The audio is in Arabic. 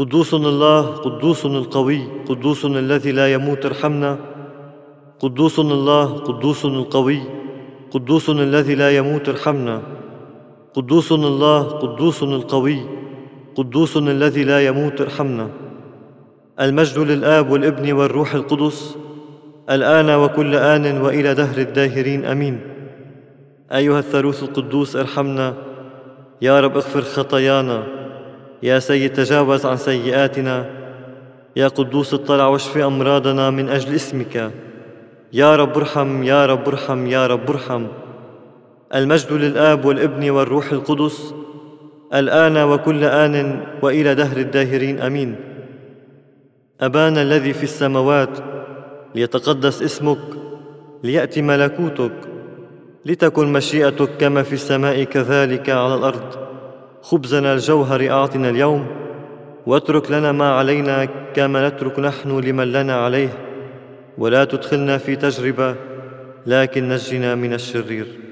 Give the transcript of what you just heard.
قدوس الله، قدوس القوي، قدوس الذي لا يموت ارحمنا. قدوس الله، قدوس القوي، قدوس الذي لا يموت ارحمنا. قدوس الله، قدوس القوي، قدوس الذي لا يموت ارحمنا. المجد للآب والابن والروح القدس، الآن وكل آن وإلى دهر الداهرين، أمين. أيها الثالوث القدوس ارحمنا. يا رب اغفر خطايانا. يا سيد تجاوز عن سيئاتنا. يا قدوس اطلع واشف أمراضنا من أجل اسمك. يا رب ارحم، يا رب ارحم، يا رب ارحم. المجد للآب والابن والروح القدس، الآن وكل آن وإلى دهر الداهرين، أمين. أبانا الذي في السماوات، ليتقدس اسمك، ليأتي ملكوتك، لتكن مشيئتك كما في السماء كذلك على الأرض. خبزنا الجوهر أعطنا اليوم، واترك لنا ما علينا كما نترك نحن لمن لنا عليه، ولا تدخلنا في تجربة، لكن نجنا من الشرير.